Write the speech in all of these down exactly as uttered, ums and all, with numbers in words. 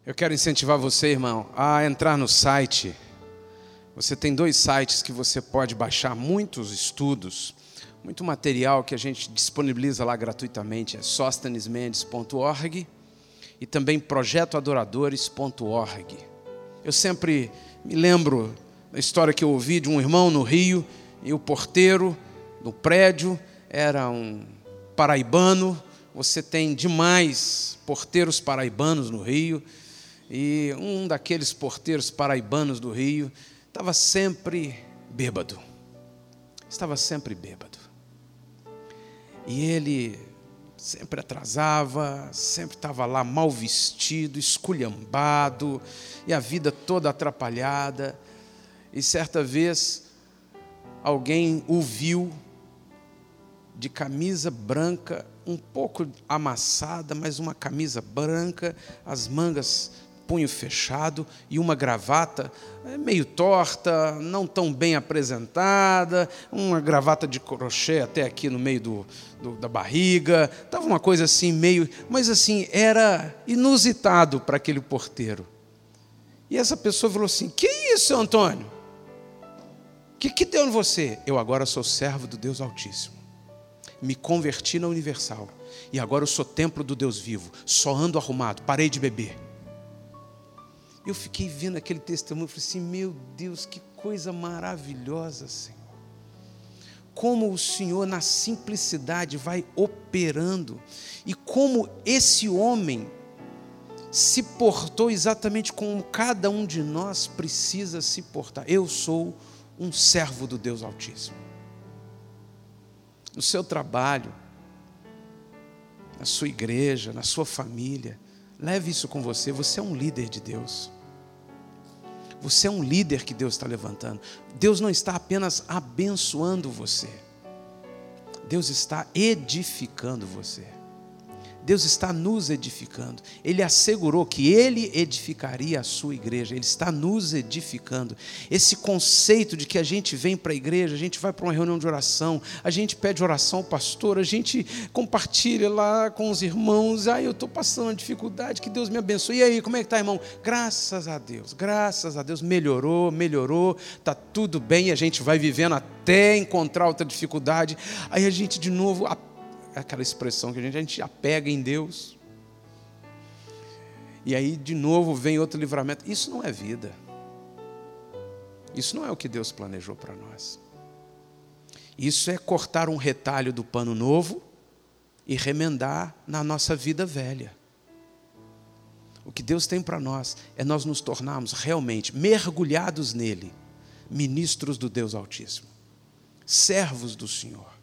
Eu quero incentivar você, irmão, a entrar no site. Você tem dois sites que você pode baixar muitos estudos, muito material que a gente disponibiliza lá gratuitamente. É sostenes mendes ponto org e também projeto adoradores ponto org. Eu sempre me lembro da história que eu ouvi de um irmão no Rio, e o porteiro do prédio era um paraibano. Você tem demais porteiros paraibanos no Rio. E um daqueles porteiros paraibanos do Rio estava sempre bêbado. Estava sempre bêbado. E ele sempre atrasava, sempre estava lá mal vestido, esculhambado, e a vida toda atrapalhada. E certa vez, alguém o viu de camisa branca, um pouco amassada, mas uma camisa branca, as mangas punho fechado e uma gravata meio torta, não tão bem apresentada, uma gravata de crochê até aqui no meio do, do, da barriga, estava uma coisa assim meio, mas assim, era inusitado para aquele porteiro. E essa pessoa falou assim: que isso, seu Antônio? O que, que deu em você? Eu agora sou servo do Deus Altíssimo, me converti na Universal, e agora eu sou templo do Deus vivo, só ando arrumado, parei de beber. Eu fiquei vendo aquele testemunho e falei assim: meu Deus, que coisa maravilhosa, Senhor. Como o Senhor, na simplicidade, vai operando. E como esse homem se portou exatamente como cada um de nós precisa se portar. Eu sou um servo do Deus Altíssimo. No seu trabalho, na sua igreja, na sua família, leve isso com você. Você é um líder de Deus. Você é um líder que Deus está levantando. Deus não está apenas abençoando você. Deus está edificando você. Deus está nos edificando. Ele assegurou que Ele edificaria a sua igreja. Ele está nos edificando. Esse conceito de que a gente vem para a igreja, a gente vai para uma reunião de oração, a gente pede oração ao pastor, a gente compartilha lá com os irmãos. Ah, eu estou passando uma dificuldade, que Deus me abençoe. E aí, como é que está, irmão? Graças a Deus, graças a Deus, melhorou, melhorou, está tudo bem, e a gente vai vivendo até encontrar outra dificuldade. Aí a gente de novo... aquela expressão que a gente, a gente apega em Deus, e aí de novo vem outro livramento. Isso não é vida, isso não é o que Deus planejou para nós. Isso é cortar um retalho do pano novo e remendar na nossa vida velha. O que Deus tem para nós é nós nos tornarmos realmente mergulhados nele, ministros do Deus Altíssimo, servos do Senhor,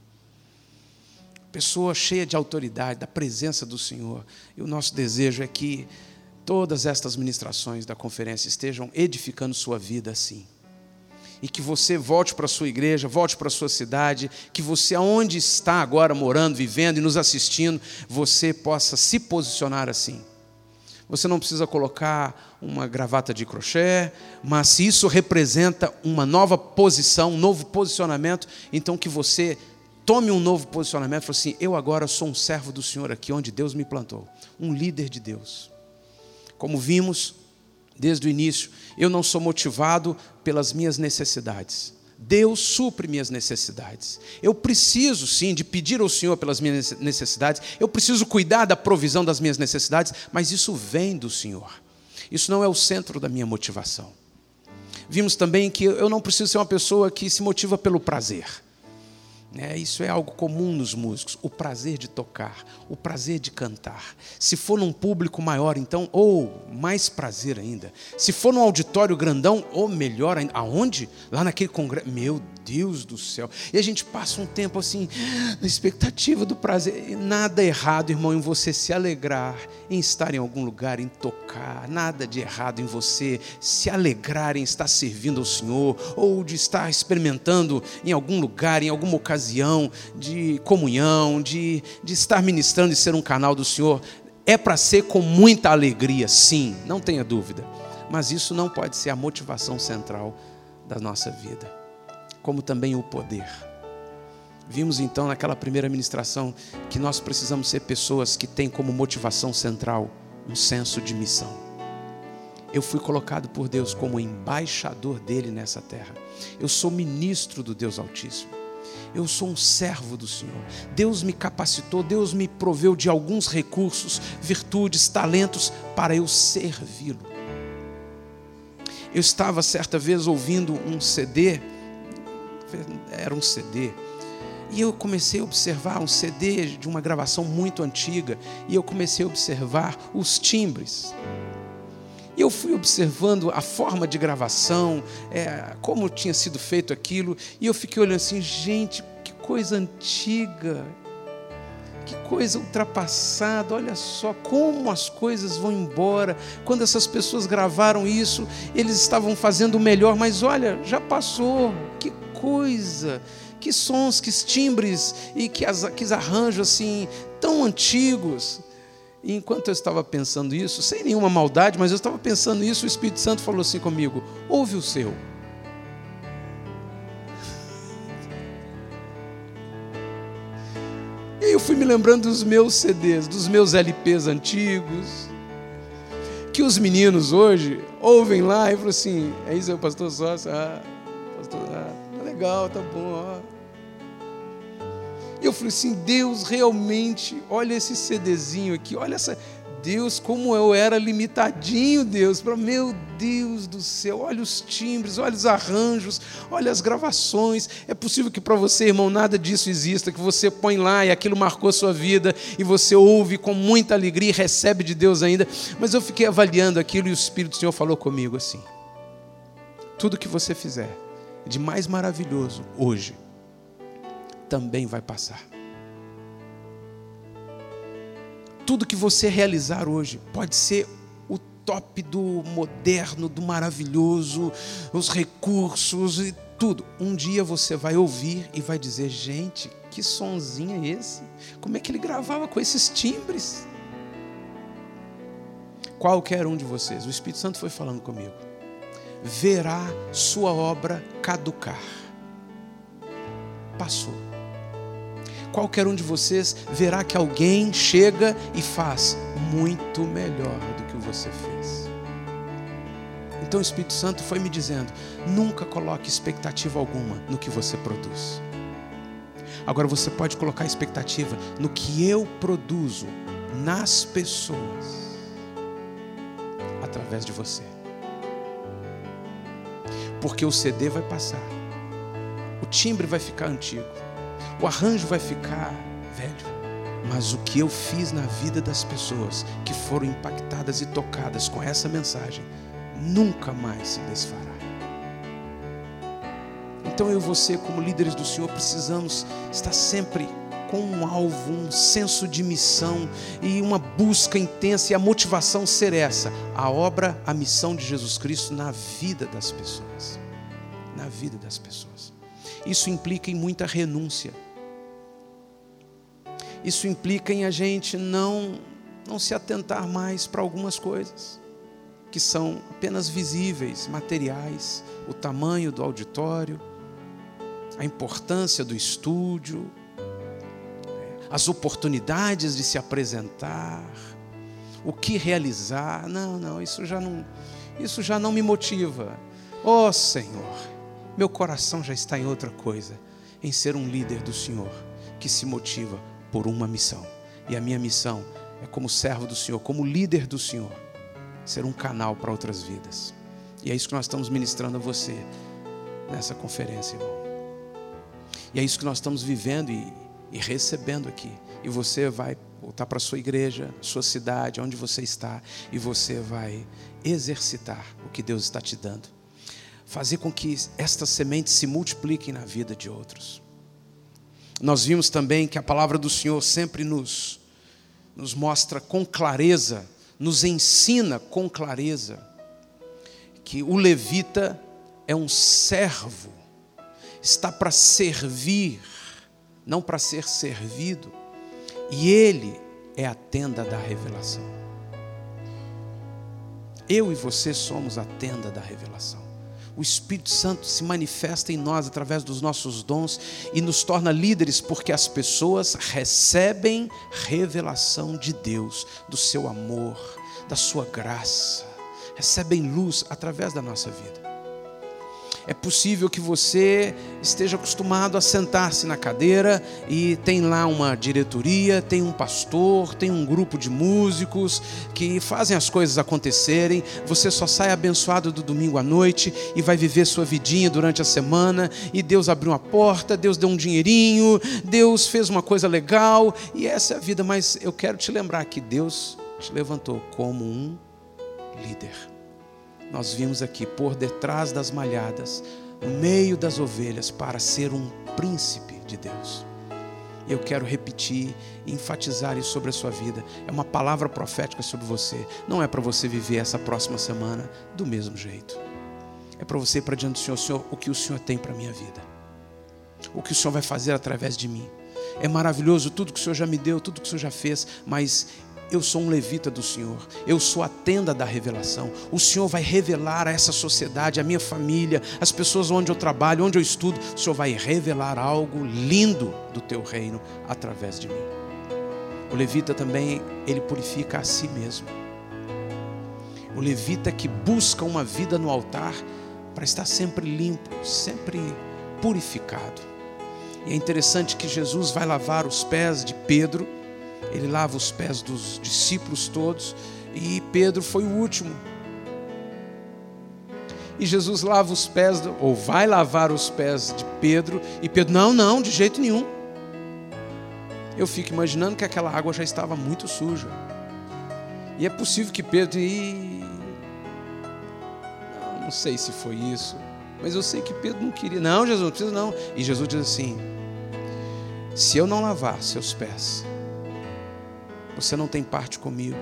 pessoa cheia de autoridade, da presença do Senhor. E o nosso desejo é que todas estas ministrações da conferência estejam edificando sua vida assim. E que você volte para a sua igreja, volte para a sua cidade, que você, aonde está agora morando, vivendo e nos assistindo, você possa se posicionar assim. Você não precisa colocar uma gravata de crochê, mas se isso representa uma nova posição, um novo posicionamento, então que você tome um novo posicionamento. Fale assim: eu agora sou um servo do Senhor aqui onde Deus me plantou, um líder de Deus. Como vimos desde o início, eu não sou motivado pelas minhas necessidades. Deus supre minhas necessidades. Eu preciso sim de pedir ao Senhor pelas minhas necessidades, eu preciso cuidar da provisão das minhas necessidades, mas isso vem do Senhor. Isso não é o centro da minha motivação. Vimos também que eu não preciso ser uma pessoa que se motiva pelo prazer. É, isso é algo comum nos músicos, o prazer de tocar, o prazer de cantar. Se for num público maior, então, ou oh, mais prazer ainda. Se for num auditório grandão, ou oh, melhor ainda. Aonde? Lá naquele congresso. Meu Deus do céu. E a gente passa um tempo assim, na expectativa do prazer. E nada errado, irmão, em você se alegrar, em estar em algum lugar, em tocar. Nada de errado em você se alegrar em estar servindo ao Senhor, ou de estar experimentando em algum lugar, em alguma ocasião, de comunhão, de, de estar ministrando e ser um canal do Senhor. É para ser com muita alegria, sim, não tenha dúvida. Mas isso não pode ser a motivação central da nossa vida, como também o poder. Vimos então naquela primeira ministração que nós precisamos ser pessoas que têm como motivação central um senso de missão. Eu fui colocado por Deus como embaixador dele nessa terra. Eu sou ministro do Deus Altíssimo. Eu sou um servo do Senhor. Deus me capacitou, Deus me proveu de alguns recursos, virtudes, talentos para eu servi-lo. Eu estava certa vez ouvindo um C D, era um C D, e eu comecei a observar um C D de uma gravação muito antiga, e eu comecei a observar os timbres. E eu fui observando a forma de gravação, é, como tinha sido feito aquilo, e eu fiquei olhando assim, gente, que coisa antiga, que coisa ultrapassada, olha só como as coisas vão embora. Quando essas pessoas gravaram isso, eles estavam fazendo o melhor, mas olha, já passou, que coisa, que sons, que timbres e que, as, que arranjos assim, tão antigos. E enquanto eu estava pensando isso, sem nenhuma maldade, mas eu estava pensando isso, o Espírito Santo falou assim comigo: ouve o seu. E aí eu fui me lembrando dos meus C Ds, dos meus L Ps antigos, que os meninos hoje ouvem lá e falam assim: é isso aí, o pastor Sócio? Ah, pastor, ah, tá legal, tá bom, ó. E eu falei assim, Deus, realmente, olha esse CDzinho aqui, olha essa, Deus, como eu era limitadinho, Deus, para meu Deus do céu, olha os timbres, olha os arranjos, olha as gravações. É possível que para você, irmão, nada disso exista, que você põe lá e aquilo marcou a sua vida e você ouve com muita alegria e recebe de Deus ainda, mas eu fiquei avaliando aquilo e o Espírito do Senhor falou comigo assim: tudo que você fizer de mais maravilhoso hoje, também vai passar. Tudo que você realizar hoje pode ser o top do moderno, do maravilhoso, os recursos e tudo. Um dia você vai ouvir e vai dizer: gente, que sonzinho é esse? Como é que ele gravava com esses timbres? Qualquer um de vocês, o Espírito Santo foi falando comigo, verá sua obra caducar. Passou. Qualquer um de vocês verá que alguém chega e faz muito melhor do que você fez. Então o Espírito Santo foi me dizendo: nunca coloque expectativa alguma no que você produz. Agora você pode colocar expectativa no que eu produzo nas pessoas, através de você. Porque o C D vai passar, o timbre vai ficar antigo, o arranjo vai ficar velho, mas o que eu fiz na vida das pessoas que foram impactadas e tocadas com essa mensagem nunca mais se desfará. Então eu e você, como líderes do Senhor, precisamos estar sempre com um alvo, um senso de missão e uma busca intensa, e a motivação ser essa: a obra, a missão de Jesus Cristo na vida das pessoas. Na vida das pessoas. Isso implica em muita renúncia. Isso implica em a gente não, não se atentar mais para algumas coisas que são apenas visíveis, materiais, o tamanho do auditório, a importância do estúdio, as oportunidades de se apresentar, o que realizar. Não, não, isso já não, isso já não me motiva. Oh Senhor, meu coração já está em outra coisa, em ser um líder do Senhor, que se motiva por uma missão. E a minha missão é, como servo do Senhor, como líder do Senhor, ser um canal para outras vidas. E é isso que nós estamos ministrando a você nessa conferência, irmão. E é isso que nós estamos vivendo e, e recebendo aqui. E você vai voltar para a sua igreja, sua cidade, onde você está, e você vai exercitar o que Deus está te dando. Fazer com que estas sementes se multipliquem na vida de outros. Nós vimos também que a palavra do Senhor sempre nos, nos mostra com clareza, nos ensina com clareza, que o levita é um servo, está para servir, não para ser servido, e ele é a tenda da revelação. Eu e você somos a tenda da revelação. O Espírito Santo se manifesta em nós através dos nossos dons e nos torna líderes, porque as pessoas recebem revelação de Deus, do seu amor, da sua graça. recebem luz através da nossa vida. É possível que você esteja acostumado a sentar-se na cadeira e tem lá uma diretoria, tem um pastor, tem um grupo de músicos que fazem as coisas acontecerem. Você só sai abençoado do domingo à noite e vai viver sua vidinha durante a semana. E Deus abriu uma porta, Deus deu um dinheirinho, Deus fez uma coisa legal e essa é a vida. Mas eu quero te lembrar que Deus te levantou como um líder. Nós vimos aqui por detrás das malhadas, no meio das ovelhas, para ser um príncipe de Deus. E eu quero repetir e enfatizar isso sobre a sua vida. É uma palavra profética sobre você. Não é para você viver essa próxima semana do mesmo jeito. É para você ir para diante do Senhor. Senhor, o que o Senhor tem para a minha vida? O que o Senhor vai fazer através de mim? É maravilhoso tudo que o Senhor já me deu, tudo que o Senhor já fez, mas eu sou um levita do Senhor, eu sou a tenda da revelação. O Senhor vai revelar a essa sociedade, a minha família, as pessoas onde eu trabalho, onde eu estudo. O Senhor vai revelar algo lindo do teu reino através de mim. O levita também, ele purifica a si mesmo. O levita que busca uma vida no altar para estar sempre limpo, sempre purificado. E é interessante que Jesus vai lavar os pés de Pedro. Ele lava os pés dos discípulos todos e Pedro foi o último. E Jesus lava os pés, ou vai lavar os pés de Pedro, e Pedro, não, não, de jeito nenhum. Eu fico imaginando que aquela água já estava muito suja. E é possível que Pedro, e... não, não sei se foi isso, mas eu sei que Pedro não queria. Não, Jesus, não precisa não. E Jesus diz assim: se eu não lavar seus pés, você não tem parte comigo.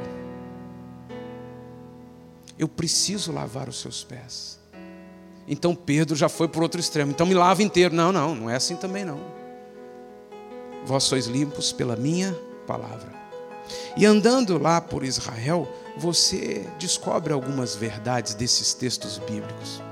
Eu preciso lavar os seus pés. Então Pedro já foi para o outro extremo. Então me lava inteiro. Não, não, não é assim também não. Vós sois limpos pela minha palavra. E andando lá por Israel, você descobre algumas verdades desses textos bíblicos.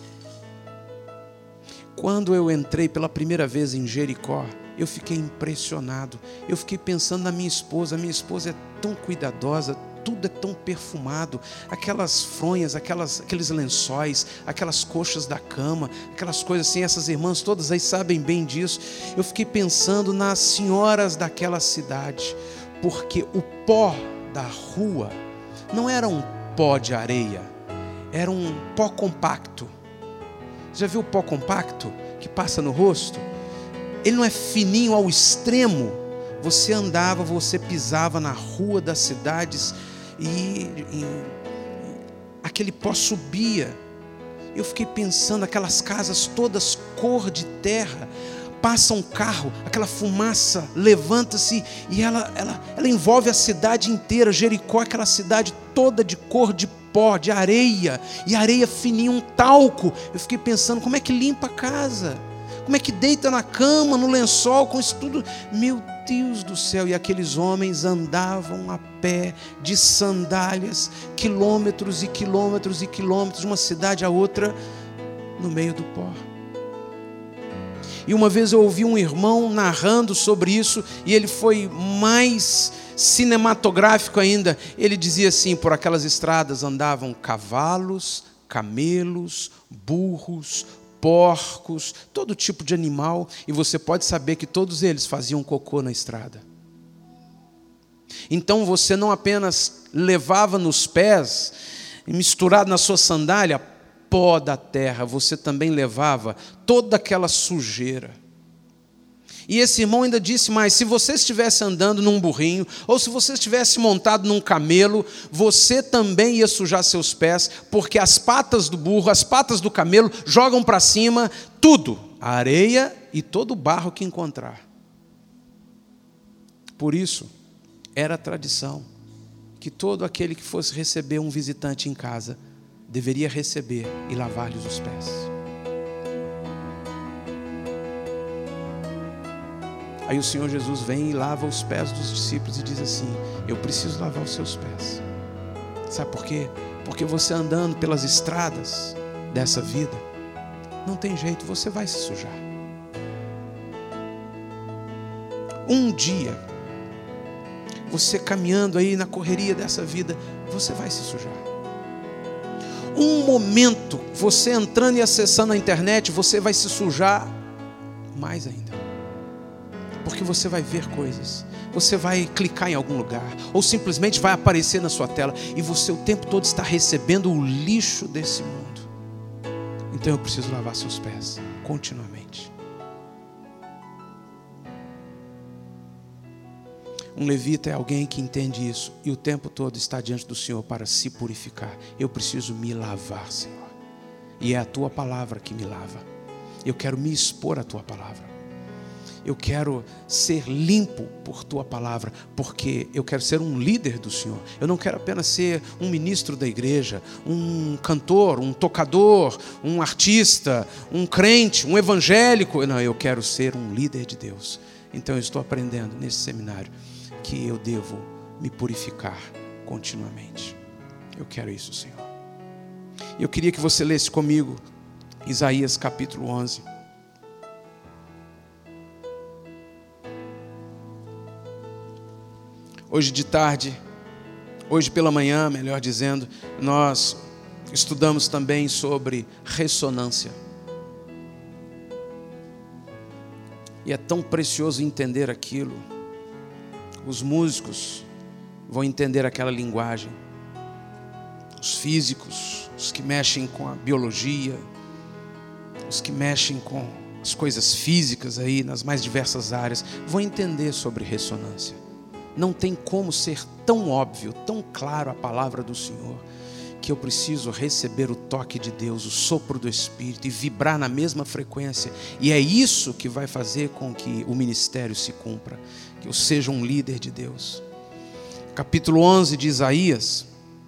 Quando eu entrei pela primeira vez em Jericó, eu fiquei impressionado. Eu fiquei pensando na minha esposa. A minha esposa é tão cuidadosa, tudo é tão perfumado. Aquelas fronhas, aquelas, aqueles lençóis, aquelas coxas da cama, aquelas coisas assim, essas irmãs todas aí sabem bem disso. Eu fiquei pensando nas senhoras daquela cidade, porque o pó da rua não era um pó de areia, era um pó compacto. Já viu o pó compacto que passa no rosto? Ele não é fininho ao extremo. Você andava, você pisava na rua das cidades e, e, e aquele pó subia. Eu fiquei pensando, aquelas casas todas cor de terra, passa um carro, aquela fumaça levanta-se e ela, ela, ela envolve a cidade inteira. Jericó, aquela cidade toda de cor de pó, de areia, e areia fininha, um talco. Eu fiquei pensando, como é que limpa a casa? Como é que deita na cama, no lençol, com isso tudo? Meu Deus do céu! E aqueles homens andavam a pé, de sandálias, quilômetros e quilômetros e quilômetros, de uma cidade a outra, no meio do pó. E uma vez eu ouvi um irmão narrando sobre isso, e ele foi mais cinematográfico ainda. Ele dizia assim: por aquelas estradas andavam cavalos, camelos, burros, porcos, todo tipo de animal, e você pode saber que todos eles faziam cocô na estrada. Então você não apenas levava nos pés, misturado na sua sandália, pó da terra, você também levava toda aquela sujeira. E esse irmão ainda disse mais: se você estivesse andando num burrinho, ou se você estivesse montado num camelo, você também ia sujar seus pés, porque as patas do burro, as patas do camelo jogam para cima tudo, a areia e todo o barro que encontrar. Por isso, era a tradição que todo aquele que fosse receber um visitante em casa deveria receber e lavar-lhes os pés. Aí o Senhor Jesus vem e lava os pés dos discípulos e diz assim: eu preciso lavar os seus pés. Sabe por quê? Porque você andando pelas estradas dessa vida, não tem jeito, você vai se sujar. Um dia, você caminhando aí na correria dessa vida, você vai se sujar. um momento, você entrando e acessando a internet, você vai se sujar mais ainda. Porque você vai ver coisas, você vai clicar em algum lugar, ou simplesmente vai aparecer na sua tela, e você o tempo todo está recebendo o lixo desse mundo. Então eu preciso lavar seus pés, continuamente. Um levita é alguém que entende isso, e o tempo todo está diante do Senhor para se purificar. Eu preciso me lavar, Senhor, e é a Tua palavra que me lava. Eu quero me expor à Tua palavra. Eu quero ser limpo por Tua palavra, porque eu quero ser um líder do Senhor. Eu não quero apenas ser um ministro da igreja, um cantor, um tocador, um artista, um crente, um evangélico. Não, eu quero ser um líder de Deus. Então eu estou aprendendo nesse seminário que eu devo me purificar continuamente. Eu quero isso, Senhor. Eu queria que você lesse comigo Isaías capítulo onze. Hoje de tarde, hoje pela manhã, melhor dizendo, nós estudamos também sobre ressonância. E é tão precioso entender aquilo. Os músicos vão entender aquela linguagem. Os físicos, os que mexem com a biologia, os que mexem com as coisas físicas aí, nas mais diversas áreas, vão entender sobre ressonância. Não tem como ser tão óbvio, tão claro a palavra do Senhor, que eu preciso receber o toque de Deus, o sopro do Espírito e vibrar na mesma frequência. E é isso que vai fazer com que o ministério se cumpra, que eu seja um líder de Deus. Capítulo onze de Isaías.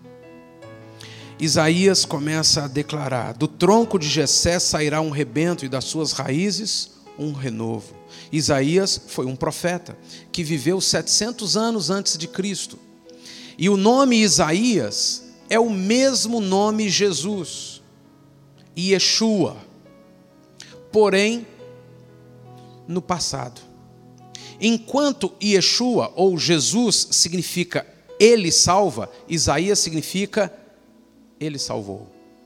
Isaías começa a declarar: do tronco de Jessé sairá um rebento e das suas raízes um renovo. Isaías foi um profeta que viveu setecentos anos antes de Cristo. E o nome Isaías é o mesmo nome Jesus, Yeshua, porém no passado. Enquanto Yeshua ou Jesus significa Ele salva, Isaías significa Ele salvou.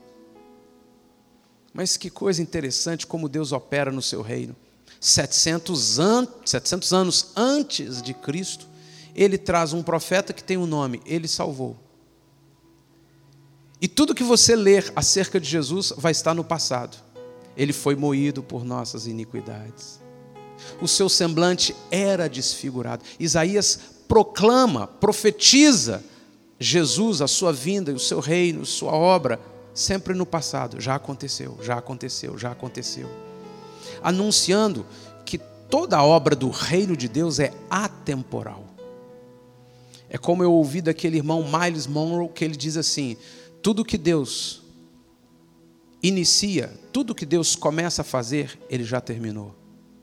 Mas que coisa interessante como Deus opera no seu reino. setecentos anos antes de Cristo, Ele traz um profeta que tem um nome, Ele salvou. E tudo que você ler acerca de Jesus vai estar no passado. Ele foi moído por nossas iniquidades. O seu semblante era desfigurado. Isaías proclama, profetiza Jesus, a sua vinda, o seu reino, sua obra, sempre no passado. Já aconteceu, já aconteceu, já aconteceu. Anunciando que toda a obra do reino de Deus é atemporal. É como eu ouvi daquele irmão Myles Monroe, que ele diz assim: tudo que Deus inicia, tudo que Deus começa a fazer, Ele já terminou.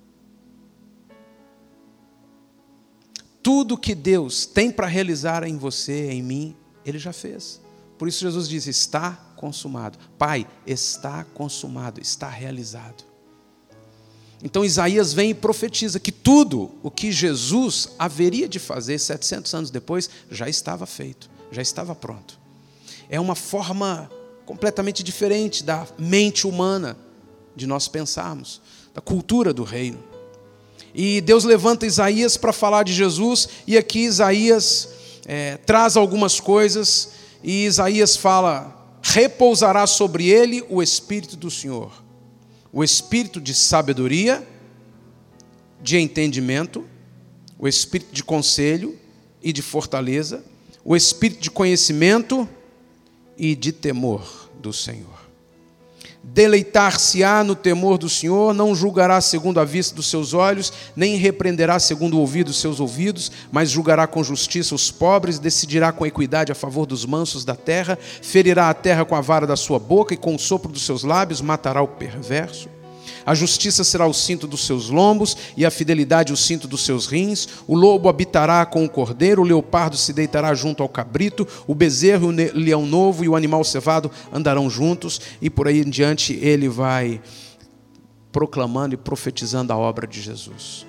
Tudo que Deus tem para realizar em você, em mim, Ele já fez. Por isso Jesus diz: está consumado. Pai, está consumado, está realizado. Então Isaías vem e profetiza que tudo o que Jesus haveria de fazer setecentos anos depois já estava feito, já estava pronto. É uma forma completamente diferente da mente humana de nós pensarmos, da cultura do reino. E Deus levanta Isaías para falar de Jesus, e aqui Isaías é, traz algumas coisas, e Isaías fala: repousará sobre ele o Espírito do Senhor, o Espírito de sabedoria, de entendimento, o Espírito de conselho e de fortaleza, o Espírito de conhecimento e de temor do Senhor. Deleitar-se-á no temor do Senhor, não julgará segundo a vista dos seus olhos, nem repreenderá segundo o ouvido dos seus ouvidos, mas julgará com justiça os pobres, decidirá com equidade a favor dos mansos da terra, ferirá a terra com a vara da sua boca e com o sopro dos seus lábios matará o perverso. A justiça será o cinto dos seus lombos e a fidelidade o cinto dos seus rins. O lobo habitará com o cordeiro, o leopardo se deitará junto ao cabrito, o bezerro, o leão novo e o animal cevado andarão juntos. E por aí em diante ele vai proclamando e profetizando a obra de Jesus.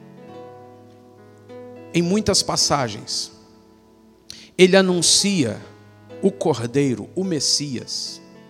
Em muitas passagens, ele anuncia o cordeiro, o Messias,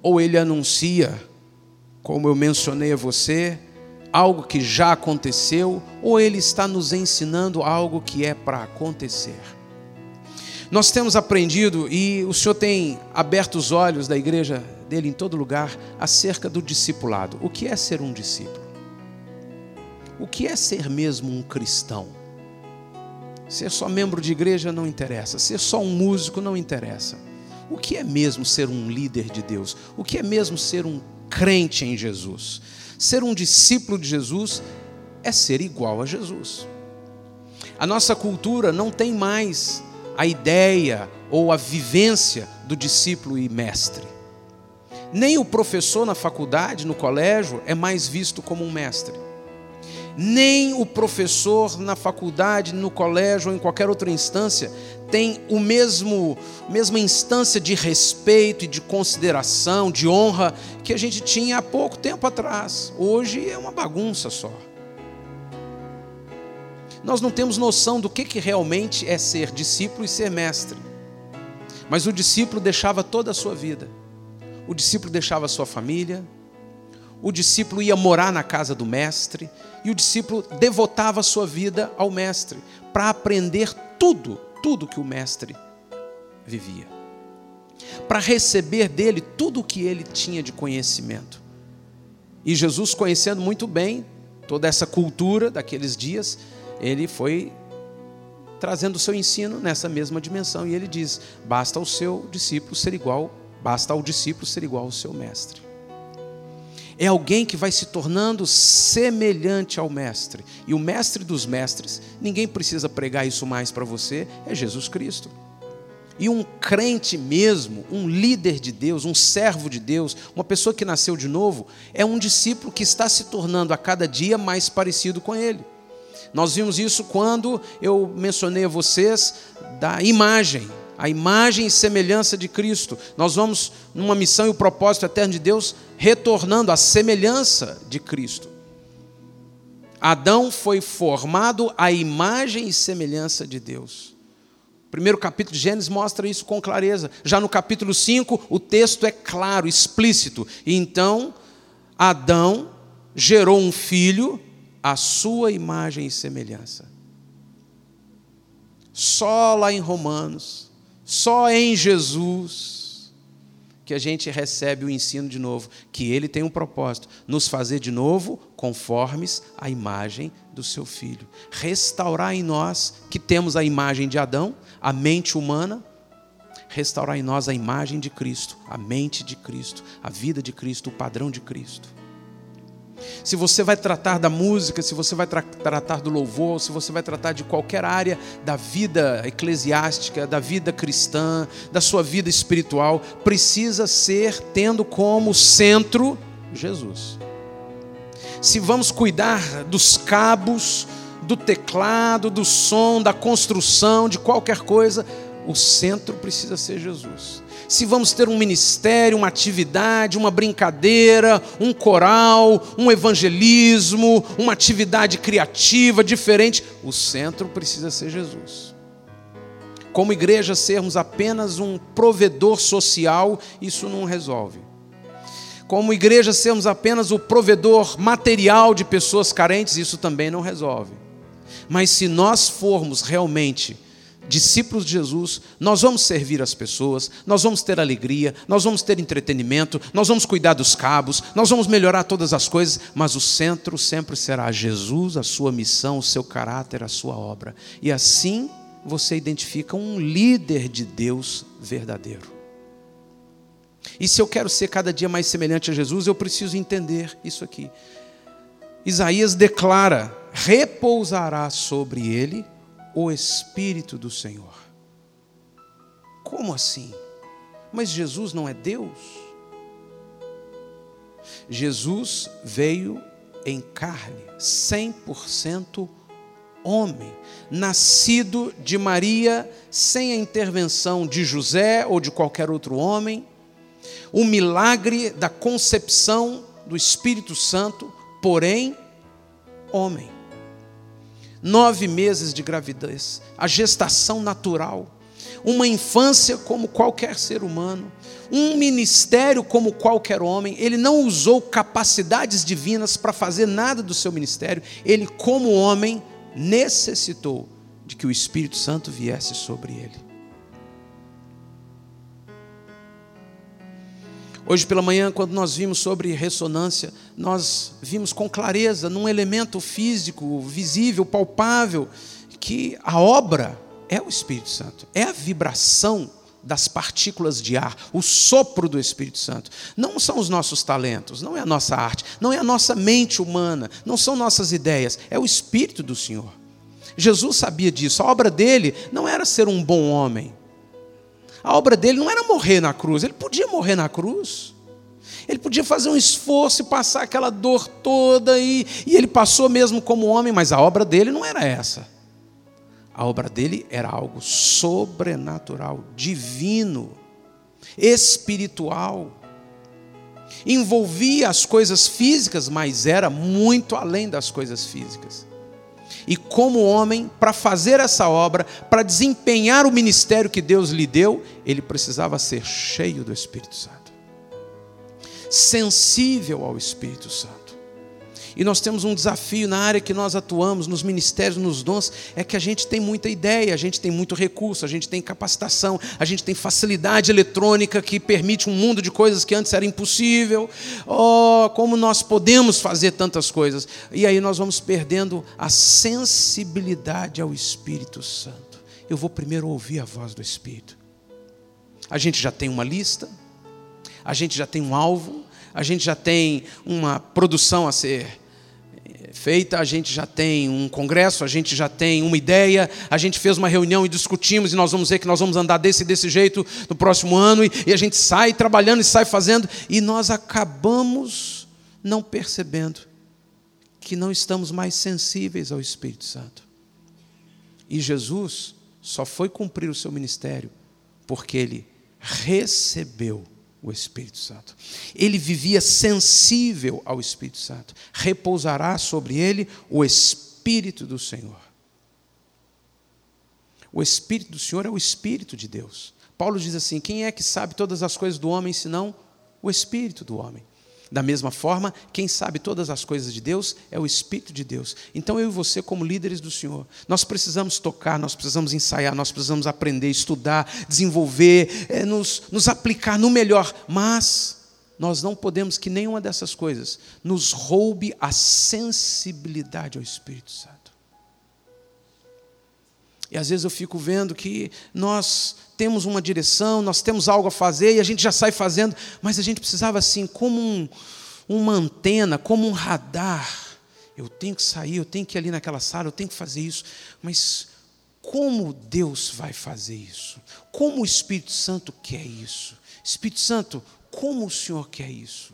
ou ele anuncia, como eu mencionei a você, algo que já aconteceu, ou ele está nos ensinando algo que é para acontecer. Nós temos aprendido, e o Senhor tem aberto os olhos da igreja dele em todo lugar, acerca do discipulado. O que é ser um discípulo? O que é ser mesmo um cristão? Ser só membro de igreja não interessa, ser só um músico não interessa. O que é mesmo ser um líder de Deus? O que é mesmo ser um crente em Jesus? Ser um discípulo de Jesus é ser igual a Jesus. A nossa cultura não tem mais a ideia ou a vivência do discípulo e mestre. Nem o professor na faculdade, no colégio, é mais visto como um mestre. Nem o professor na faculdade, no colégio ou em qualquer outra instância tem o mesmo mesma instância de respeito e de consideração, de honra que a gente tinha há pouco tempo atrás. Hoje é uma bagunça só. Nós não temos noção do que, que realmente é ser discípulo e ser mestre. Mas o discípulo deixava toda a sua vida. O discípulo deixava a sua família. O discípulo ia morar na casa do mestre. E o discípulo devotava a sua vida ao mestre para aprender tudo, tudo que o mestre vivia. Para receber dele tudo o que ele tinha de conhecimento. E Jesus, conhecendo muito bem toda essa cultura daqueles dias, ele foi trazendo o seu ensino nessa mesma dimensão. E ele diz, basta ao seu discípulo ser igual, basta ao discípulo ser igual ao seu mestre. É alguém que vai se tornando semelhante ao mestre. E o mestre dos mestres, ninguém precisa pregar isso mais para você, é Jesus Cristo. E um crente mesmo, um líder de Deus, um servo de Deus, uma pessoa que nasceu de novo, é um discípulo que está se tornando a cada dia mais parecido com ele. Nós vimos isso quando eu mencionei a vocês da imagem, a imagem e semelhança de Cristo. Nós vamos numa missão e o propósito eterno de Deus, retornando à semelhança de Cristo. Adão foi formado à imagem e semelhança de Deus. O primeiro capítulo de Gênesis mostra isso com clareza. Já no capítulo cinco, o texto é claro, explícito. E então, Adão gerou um filho à sua imagem e semelhança. Só lá em Romanos, só em Jesus, que a gente recebe o ensino de novo, que ele tem um propósito, nos fazer de novo conformes à imagem do seu Filho. Restaurar em nós, que temos a imagem de Adão, a mente humana, restaurar em nós a imagem de Cristo, a mente de Cristo, a vida de Cristo, o padrão de Cristo. Se você vai tratar da música, se você vai tra- tratar do louvor, se você vai tratar de qualquer área da vida eclesiástica, da vida cristã, da sua vida espiritual, precisa ser tendo como centro Jesus. Se vamos cuidar dos cabos, do teclado, do som, da construção, de qualquer coisa, o centro precisa ser Jesus. Se vamos ter um ministério, uma atividade, uma brincadeira, um coral, um evangelismo, uma atividade criativa, diferente, o centro precisa ser Jesus. Como igreja, sermos apenas um provedor social, isso não resolve. Como igreja, sermos apenas o provedor material de pessoas carentes, isso também não resolve. Mas se nós formos realmente discípulos de Jesus, nós vamos servir as pessoas, nós vamos ter alegria, nós vamos ter entretenimento, nós vamos cuidar dos cabos, nós vamos melhorar todas as coisas, mas o centro sempre será Jesus, a sua missão, o seu caráter, a sua obra. E assim você identifica um líder de Deus verdadeiro. E se eu quero ser cada dia mais semelhante a Jesus, eu preciso entender isso aqui. Isaías declara, repousará sobre ele o Espírito do Senhor. Como assim? Mas Jesus não é Deus? Jesus veio em carne, cem por cento homem, nascido de Maria, sem a intervenção de José ou de qualquer outro homem. O milagre da concepção do Espírito Santo, porém, homem. Nove meses de gravidez, a gestação natural, uma infância como qualquer ser humano, um ministério como qualquer homem. Ele não usou capacidades divinas para fazer nada do seu ministério. Ele, como homem, necessitou de que o Espírito Santo viesse sobre ele. Hoje pela manhã, quando nós vimos sobre ressonância, nós vimos com clareza, num elemento físico, visível, palpável, que a obra é o Espírito Santo, é a vibração das partículas de ar, o sopro do Espírito Santo. Não são os nossos talentos, não é a nossa arte, não é a nossa mente humana, não são nossas ideias, é o Espírito do Senhor. Jesus sabia disso. A obra dele não era ser um bom homem. A obra dele não era morrer na cruz. Ele podia morrer na cruz. Ele podia fazer um esforço e passar aquela dor toda, e, e ele passou mesmo como homem, mas a obra dele não era essa. A obra dele era algo sobrenatural, divino, espiritual. Envolvia as coisas físicas, mas era muito além das coisas físicas. E como homem, para fazer essa obra, para desempenhar o ministério que Deus lhe deu, ele precisava ser cheio do Espírito Santo, sensível ao Espírito Santo. E nós temos um desafio na área que nós atuamos, nos ministérios, nos dons, é que a gente tem muita ideia, a gente tem muito recurso, a gente tem capacitação, a gente tem facilidade eletrônica que permite um mundo de coisas que antes era impossível. Oh, como nós podemos fazer tantas coisas. E aí nós vamos perdendo a sensibilidade ao Espírito Santo. Eu vou primeiro ouvir a voz do Espírito. A gente já tem uma lista, a gente já tem um alvo, a gente já tem uma produção a ser feita, a gente já tem um congresso, a gente já tem uma ideia, a gente fez uma reunião e discutimos, e nós vamos ver que nós vamos andar desse desse jeito no próximo ano, e, e a gente sai trabalhando e sai fazendo, e nós acabamos não percebendo que não estamos mais sensíveis ao Espírito Santo. E Jesus só foi cumprir o seu ministério porque ele recebeu o Espírito Santo. Ele vivia sensível ao Espírito Santo. Repousará sobre ele o Espírito do Senhor. O Espírito do Senhor é o Espírito de Deus. Paulo diz assim: quem é que sabe todas as coisas do homem, senão o Espírito do homem? Da mesma forma, quem sabe todas as coisas de Deus é o Espírito de Deus. Então eu e você, como líderes do Senhor, nós precisamos tocar, nós precisamos ensaiar, nós precisamos aprender, estudar, desenvolver, é, nos, nos aplicar no melhor. Mas nós não podemos que nenhuma dessas coisas nos roube a sensibilidade ao Espírito Santo. E às vezes eu fico vendo que nós temos uma direção, nós temos algo a fazer e a gente já sai fazendo, mas a gente precisava assim, como um, uma antena, como um radar. Eu tenho que sair, eu tenho que ir ali naquela sala, eu tenho que fazer isso, mas como Deus vai fazer isso? Como o Espírito Santo quer isso? Espírito Santo, como o Senhor quer isso?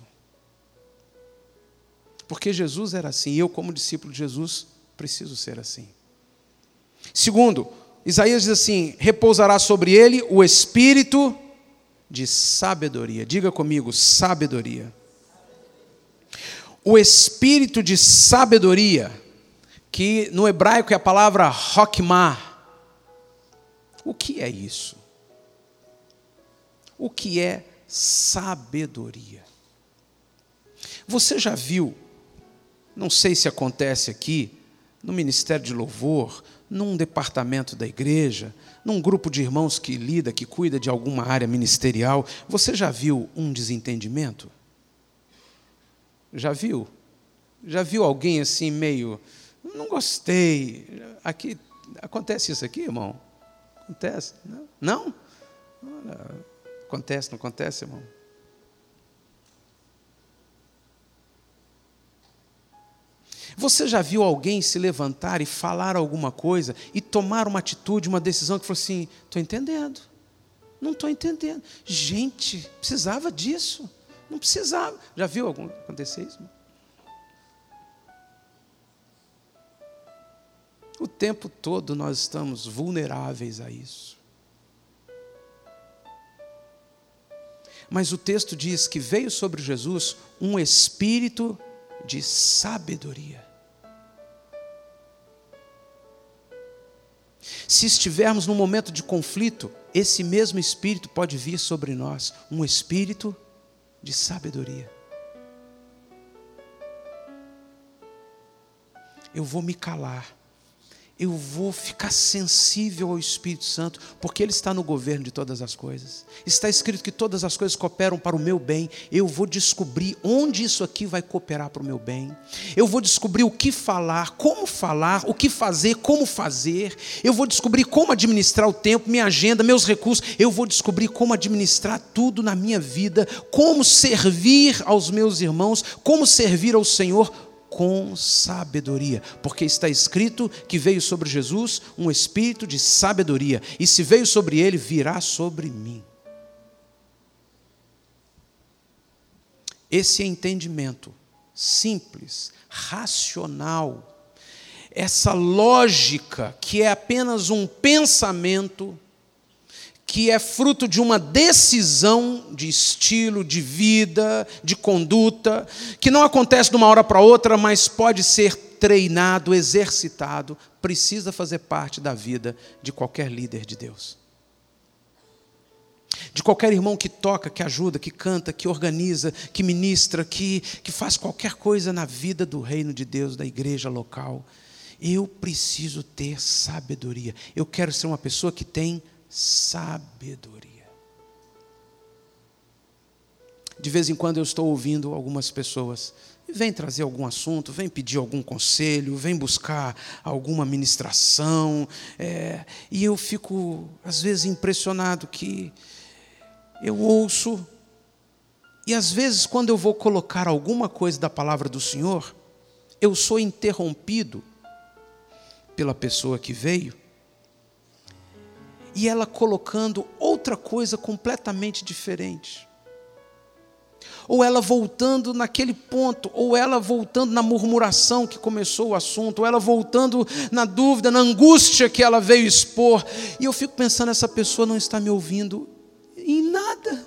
Porque Jesus era assim, e eu como discípulo de Jesus preciso ser assim. Segundo, Isaías diz assim: repousará sobre ele o espírito de sabedoria. Diga comigo, sabedoria. O espírito de sabedoria, que no hebraico é a palavra hokmah. O que é isso? O que é sabedoria? Você já viu, não sei se acontece aqui, no Ministério de Louvor, num departamento da igreja, num grupo de irmãos que lida, que cuida de alguma área ministerial, você já viu um desentendimento? Já viu? Já viu alguém assim meio, não gostei? Aqui, acontece isso aqui, irmão? Acontece? Não? Não? Acontece, não acontece, irmão? Você já viu alguém se levantar e falar alguma coisa e tomar uma atitude, uma decisão que falou assim: estou entendendo, não estou entendendo. Gente, precisava disso, não precisava. Já viu algum acontecer isso? O tempo todo nós estamos vulneráveis a isso. Mas o texto diz que veio sobre Jesus um espírito de sabedoria. Se estivermos num momento de conflito, esse mesmo Espírito pode vir sobre nós, um Espírito de sabedoria. Eu vou me calar, eu vou ficar sensível ao Espírito Santo, porque Ele está no governo de todas as coisas. Está escrito que todas as coisas cooperam para o meu bem. Eu vou descobrir onde isso aqui vai cooperar para o meu bem. Eu vou descobrir o que falar, como falar, o que fazer, como fazer. Eu vou descobrir como administrar o tempo, minha agenda, meus recursos. Eu vou descobrir como administrar tudo na minha vida, como servir aos meus irmãos, como servir ao Senhor com sabedoria, porque está escrito que veio sobre Jesus um espírito de sabedoria, e se veio sobre ele, virá sobre mim. Esse entendimento simples, racional, essa lógica que é apenas um pensamento, que é fruto de uma decisão de estilo, de vida, de conduta, que não acontece de uma hora para outra, mas pode ser treinado, exercitado, precisa fazer parte da vida de qualquer líder de Deus. De qualquer irmão que toca, que ajuda, que canta, que organiza, que ministra, que, que faz qualquer coisa na vida do reino de Deus, da igreja local. Eu preciso ter sabedoria. Eu quero ser uma pessoa que tem sabedoria. De vez em quando eu estou ouvindo algumas pessoas, vem trazer algum assunto, vem pedir algum conselho, vem buscar alguma ministração, é, e eu fico às vezes impressionado que eu ouço, e às vezes quando eu vou colocar alguma coisa da palavra do Senhor, eu sou interrompido pela pessoa que veio, e ela colocando outra coisa completamente diferente. Ou ela voltando naquele ponto, ou ela voltando na murmuração que começou o assunto, ou ela voltando na dúvida, na angústia que ela veio expor. E eu fico pensando, essa pessoa não está me ouvindo em nada.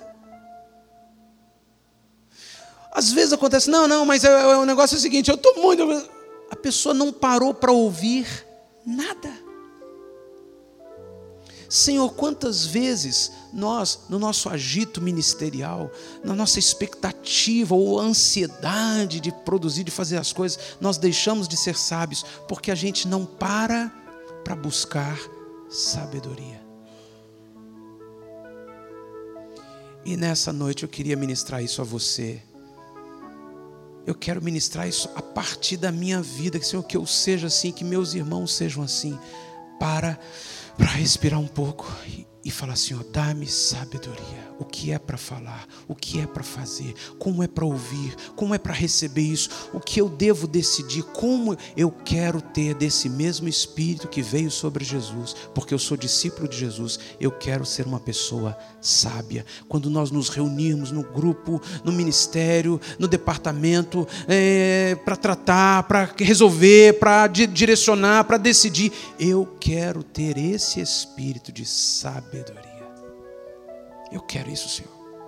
Às vezes acontece, não, não, mas é, é, o negócio é o seguinte, eu estou muito... A pessoa não parou para ouvir nada. Senhor, quantas vezes nós, no nosso agito ministerial, na nossa expectativa ou ansiedade de produzir, de fazer as coisas, nós deixamos de ser sábios, porque a gente não para para buscar sabedoria. E nessa noite eu queria ministrar isso a você. Eu quero ministrar isso a partir da minha vida, que, Senhor, que eu seja assim, que meus irmãos sejam assim, para... para respirar um pouco e, e falar, Senhor, dá-me sabedoria, o que é para falar, o que é para fazer, como é para ouvir, como é para receber isso, o que eu devo decidir, como eu quero ter desse mesmo Espírito que veio sobre Jesus, porque eu sou discípulo de Jesus, eu quero ser uma pessoa sábia. Quando nós nos reunirmos no grupo, no ministério, no departamento, é, para tratar, para resolver, para direcionar, para decidir, eu quero ter esse Espírito de sabedoria. Eu quero isso, Senhor.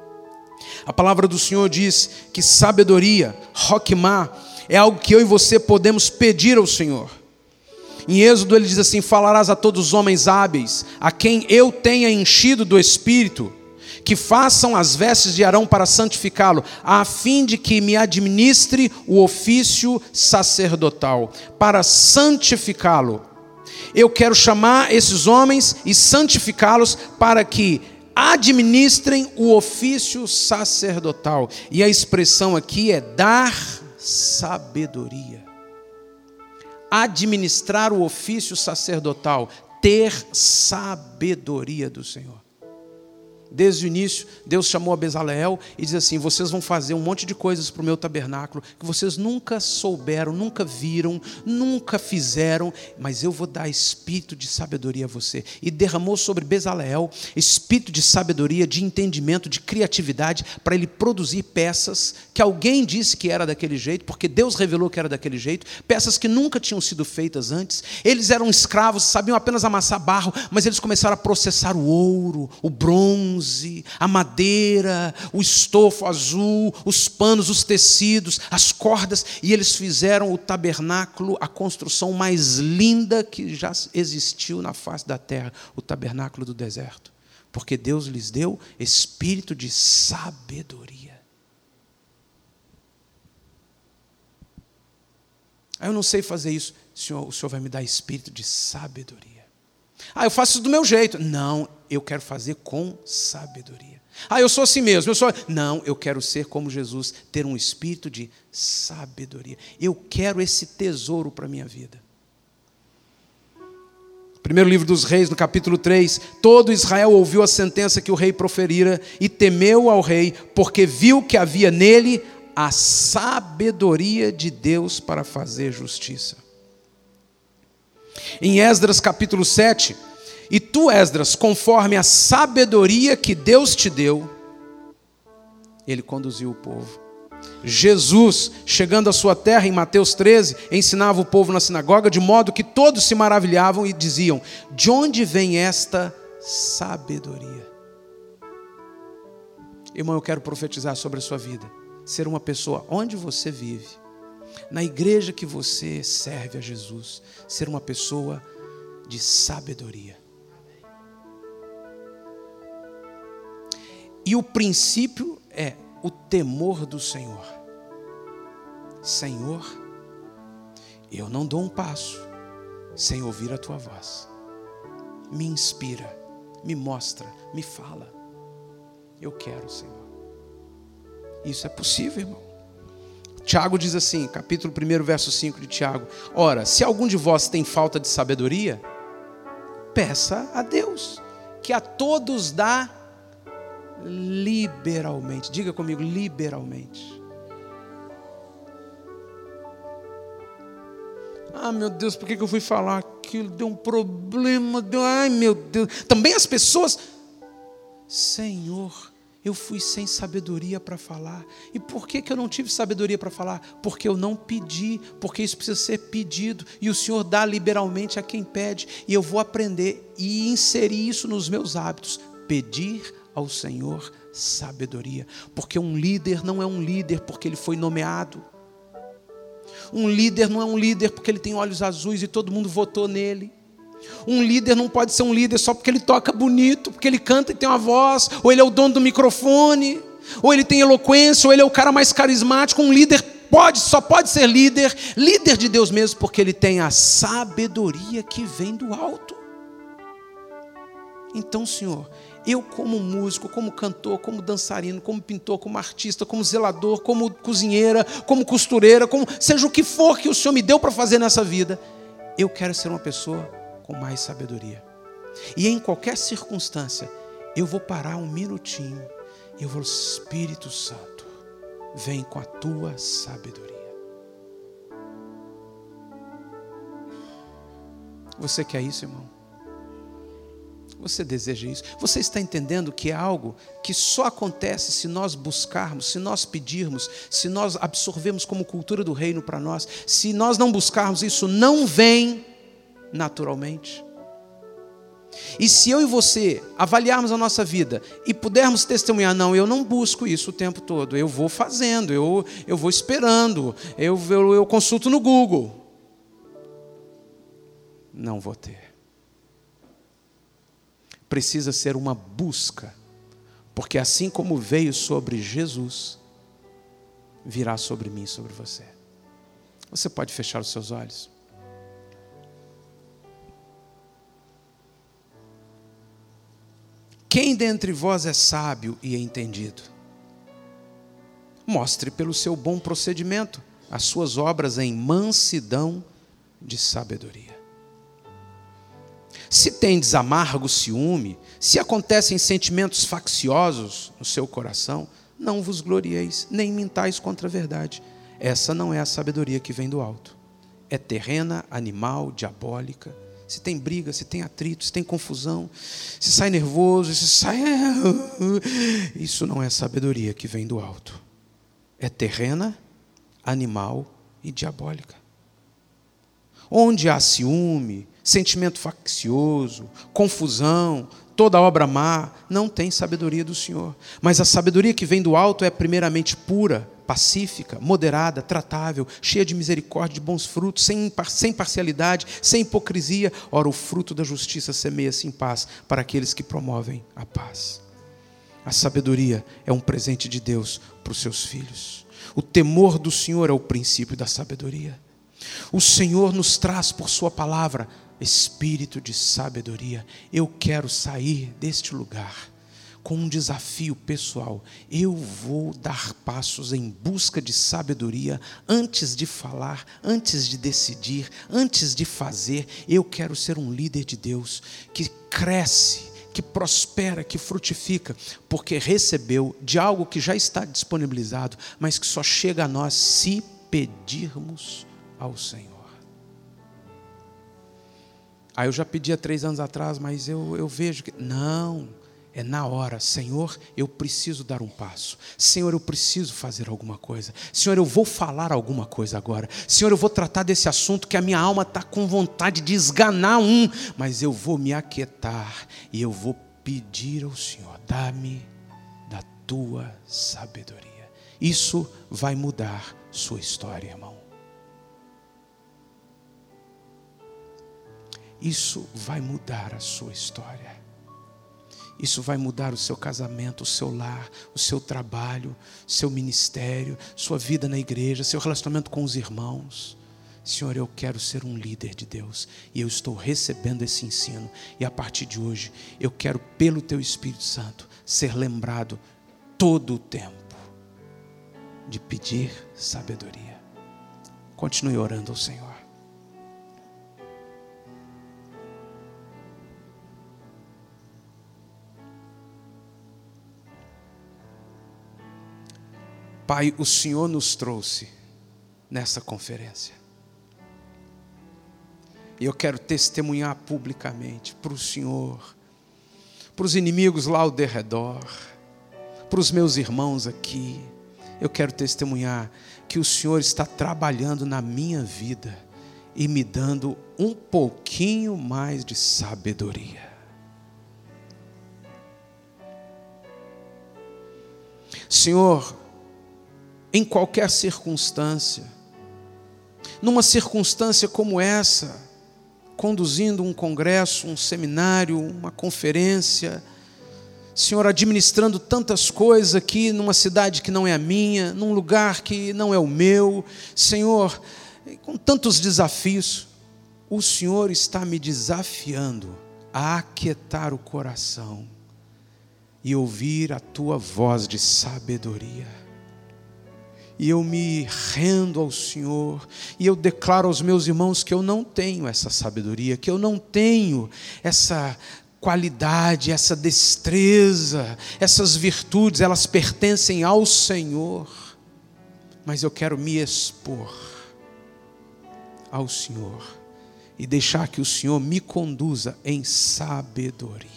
A palavra do Senhor diz que sabedoria, Hokmah, é algo que eu e você podemos pedir ao Senhor. Em Êxodo ele diz assim, falarás a todos os homens hábeis, a quem eu tenha enchido do Espírito, que façam as vestes de Arão para santificá-lo, a fim de que me administre o ofício sacerdotal, para santificá-lo. Eu quero chamar esses homens e santificá-los para que administrem o ofício sacerdotal. E a expressão aqui é dar sabedoria. Administrar o ofício sacerdotal, ter sabedoria do Senhor. Desde o início, Deus chamou a Bezaleel e diz assim, vocês vão fazer um monte de coisas para o meu tabernáculo, que vocês nunca souberam, nunca viram, nunca fizeram, mas eu vou dar espírito de sabedoria a você. E derramou sobre Bezaleel espírito de sabedoria, de entendimento, de criatividade, para ele produzir peças que alguém disse que era daquele jeito, porque Deus revelou que era daquele jeito, peças que nunca tinham sido feitas antes. Eles eram escravos, sabiam apenas amassar barro, mas eles começaram a processar o ouro, o bronze, bronze, a madeira, o estofo azul, os panos, os tecidos, as cordas, e eles fizeram o tabernáculo, a construção mais linda que já existiu na face da terra, o tabernáculo do deserto, porque Deus lhes deu espírito de sabedoria. Ah, eu não sei fazer isso. Senhor, o Senhor vai me dar espírito de sabedoria. Ah, eu faço isso do meu jeito. Não, eu quero fazer com sabedoria. Ah, eu sou assim mesmo. Eu sou... Não, eu quero ser como Jesus, ter um espírito de sabedoria. Eu quero esse tesouro para a minha vida. Primeiro livro dos Reis, no capítulo três, todo Israel ouviu a sentença que o rei proferira e temeu ao rei, porque viu que havia nele a sabedoria de Deus para fazer justiça. Em Esdras capítulo sete, e tu, Esdras, conforme a sabedoria que Deus te deu, ele conduziu o povo. Jesus, chegando à sua terra, em Mateus treze, ensinava o povo na sinagoga, de modo que todos se maravilhavam e diziam: de onde vem esta sabedoria? Irmão, eu quero profetizar sobre a sua vida. Ser uma pessoa onde você vive, na igreja que você serve a Jesus, ser uma pessoa de sabedoria. E o princípio é o temor do Senhor. Senhor, eu não dou um passo sem ouvir a tua voz. Me inspira, me mostra, me fala. Eu quero, Senhor. Isso é possível, irmão. Tiago diz assim, capítulo um, verso cinco de Tiago: ora, se algum de vós tem falta de sabedoria, peça a Deus, que a todos dá liberalmente. Diga comigo, liberalmente. Ah, meu Deus, por que eu fui falar aquilo? Deu um problema, deu... ai meu Deus. Também as pessoas, Senhor, eu fui sem sabedoria para falar. E por que, que eu não tive sabedoria para falar? Porque eu não pedi, porque isso precisa ser pedido. E o Senhor dá liberalmente a quem pede. E eu vou aprender e inserir isso nos meus hábitos. Pedir ao Senhor sabedoria. Porque um líder não é um líder porque ele foi nomeado. Um líder não é um líder porque ele tem olhos azuis e todo mundo votou nele. Um líder não pode ser um líder só porque ele toca bonito, porque ele canta e tem uma voz, ou ele é o dono do microfone, ou ele tem eloquência, ou ele é o cara mais carismático. Um líder pode, só pode ser líder, líder de Deus mesmo, porque ele tem a sabedoria que vem do alto. Então, Senhor, eu como músico, como cantor, como dançarino, como pintor, como artista, como zelador, como cozinheira, como costureira, como seja o que for que o Senhor me deu para fazer nessa vida, eu quero ser uma pessoa com mais sabedoria. E em qualquer circunstância, eu vou parar um minutinho e eu vou: Espírito Santo, vem com a tua sabedoria. Você quer isso, irmão? Você deseja isso? Você está entendendo que é algo que só acontece se nós buscarmos, se nós pedirmos, se nós absorvermos como cultura do reino para nós? Se nós não buscarmos, isso não vem naturalmente. E se eu e você avaliarmos a nossa vida e pudermos testemunhar: não, eu não busco isso o tempo todo, eu vou fazendo, eu, eu vou esperando, eu, eu, eu consulto no Google, não vou ter. Precisa ser uma busca, porque assim como veio sobre Jesus, virá sobre mim e sobre você. Você pode fechar os seus olhos? Quem dentre vós é sábio e entendido? Mostre pelo seu bom procedimento as suas obras em mansidão de sabedoria. Se tendes amargo ciúme, se acontecem sentimentos facciosos no seu coração, não vos glorieis, nem mintais contra a verdade. Essa não é a sabedoria que vem do alto. É terrena, animal, diabólica. Se tem briga, se tem atrito, se tem confusão, se sai nervoso, se sai... Isso não é sabedoria que vem do alto. É terrena, animal e diabólica. Onde há ciúme, sentimento faccioso, confusão, Toda obra má não tem sabedoria do Senhor. Mas a sabedoria que vem do alto é primeiramente pura, pacífica, moderada, tratável, cheia de misericórdia, de bons frutos, sem, sem parcialidade, sem hipocrisia. Ora, o fruto da justiça semeia-se em paz para aqueles que promovem a paz. A sabedoria é um presente de Deus para os seus filhos. O temor do Senhor é o princípio da sabedoria. O Senhor nos traz por sua palavra espírito de sabedoria. Eu quero sair deste lugar com um desafio pessoal. Eu vou dar passos em busca de sabedoria antes de falar, antes de decidir, antes de fazer. Eu quero ser um líder de Deus que cresce, que prospera, que frutifica, porque recebeu de algo que já está disponibilizado, mas que só chega a nós se pedirmos ao Senhor. Ah, eu já pedi há três anos atrás, mas eu, eu vejo que... Não, é na hora. Senhor, eu preciso dar um passo. Senhor, eu preciso fazer alguma coisa. Senhor, eu vou falar alguma coisa agora. Senhor, eu vou tratar desse assunto que a minha alma está com vontade de esganar um, mas eu vou me aquietar e eu vou pedir ao Senhor, dá-me da tua sabedoria. Isso vai mudar sua história, irmão. Isso vai mudar a sua história. Isso vai mudar o seu casamento, o seu lar, o seu trabalho, seu ministério, sua vida na igreja, seu relacionamento com os irmãos. Senhor, eu quero ser um líder de Deus e eu estou recebendo esse ensino. E a partir de hoje, eu quero, pelo Teu Espírito Santo, ser lembrado todo o tempo de pedir sabedoria. Continue orando ao Senhor. Pai, o Senhor nos trouxe nessa conferência. E eu quero testemunhar publicamente para o Senhor, para os inimigos lá ao derredor, para os meus irmãos aqui. Eu quero testemunhar que o Senhor está trabalhando na minha vida e me dando um pouquinho mais de sabedoria. Senhor, em qualquer circunstância, numa circunstância como essa, conduzindo um congresso, um seminário, uma conferência, Senhor, administrando tantas coisas aqui numa cidade que não é a minha, num lugar que não é o meu, Senhor, com tantos desafios, o Senhor está me desafiando a aquietar o coração e ouvir a Tua voz de sabedoria. E eu me rendo ao Senhor, e eu declaro aos meus irmãos que eu não tenho essa sabedoria, que eu não tenho essa qualidade, essa destreza, essas virtudes, elas pertencem ao Senhor, mas eu quero me expor ao Senhor e deixar que o Senhor me conduza em sabedoria.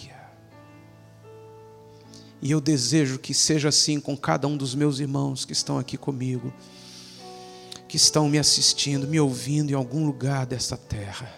E eu desejo que seja assim com cada um dos meus irmãos que estão aqui comigo, que estão me assistindo, me ouvindo em algum lugar desta terra.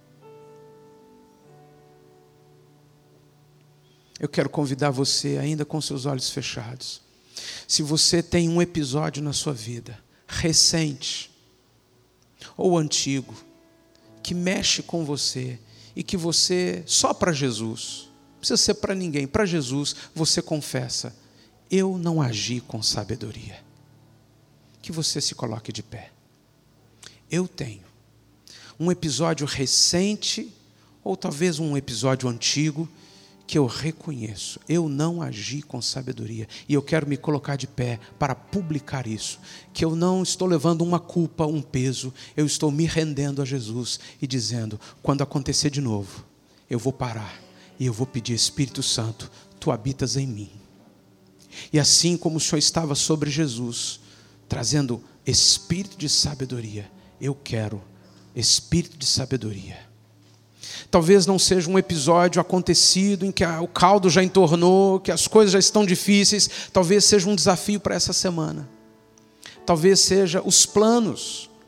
Eu quero convidar você, ainda com seus olhos fechados, se você tem um episódio na sua vida, recente ou antigo, que mexe com você e que você, só para Jesus, não precisa ser para ninguém, para Jesus, você confessa: eu não agi com sabedoria. Que você se coloque de pé. Eu tenho um episódio recente, ou talvez um episódio antigo, que eu reconheço, eu não agi com sabedoria, e eu quero me colocar de pé para publicar isso, que eu não estou levando uma culpa, um peso, eu estou me rendendo a Jesus e dizendo: quando acontecer de novo, eu vou parar, e eu vou pedir: Espírito Santo, Tu habitas em mim. E assim como o Senhor estava sobre Jesus, trazendo espírito de sabedoria, eu quero espírito de sabedoria. Talvez não seja um episódio acontecido em que o caldo já entornou, que as coisas já estão difíceis. Talvez seja um desafio para essa semana. Talvez seja os planos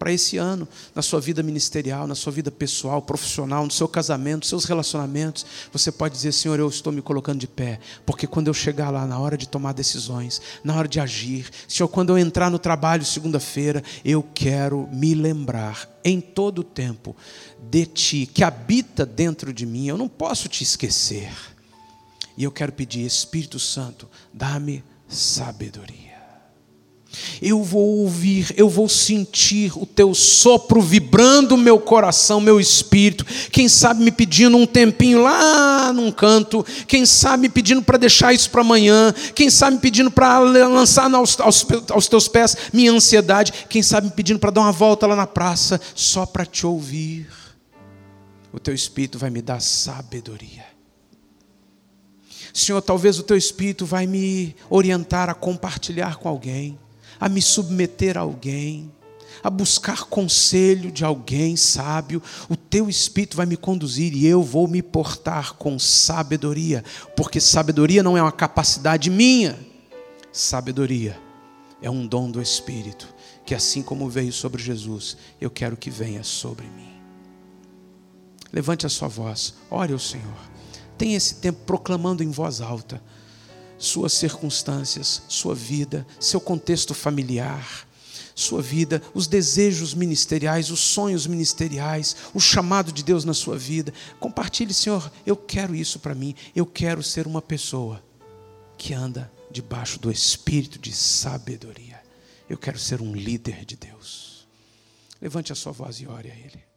para esse ano, na sua vida ministerial, na sua vida pessoal, profissional, no seu casamento, nos seus relacionamentos. Você pode dizer: Senhor, eu estou me colocando de pé, porque quando eu chegar lá, na hora de tomar decisões, na hora de agir, Senhor, quando eu entrar no trabalho segunda-feira, eu quero me lembrar em todo o tempo de Ti, que habita dentro de mim. Eu não posso Te esquecer. E eu quero pedir: Espírito Santo, dá-me sabedoria. Eu vou ouvir, eu vou sentir o Teu sopro vibrando o meu coração, meu espírito. Quem sabe me pedindo um tempinho lá num canto. Quem sabe me pedindo para deixar isso para amanhã. Quem sabe me pedindo para lançar aos, aos, aos Teus pés minha ansiedade. Quem sabe me pedindo para dar uma volta lá na praça, só para Te ouvir. O Teu Espírito vai me dar sabedoria. Senhor, talvez o Teu Espírito vai me orientar a compartilhar com alguém, a me submeter a alguém, a buscar conselho de alguém sábio. O Teu Espírito vai me conduzir e eu vou me portar com sabedoria, porque sabedoria não é uma capacidade minha. Sabedoria é um dom do Espírito, que assim como veio sobre Jesus, eu quero que venha sobre mim. Levante a sua voz, ore ao Senhor. Tenha esse tempo proclamando em voz alta suas circunstâncias, sua vida, seu contexto familiar, sua vida, os desejos ministeriais, os sonhos ministeriais, o chamado de Deus na sua vida. Compartilhe: Senhor, eu quero isso para mim. Eu quero ser uma pessoa que anda debaixo do espírito de sabedoria. Eu quero ser um líder de Deus. Levante a sua voz e ore a Ele.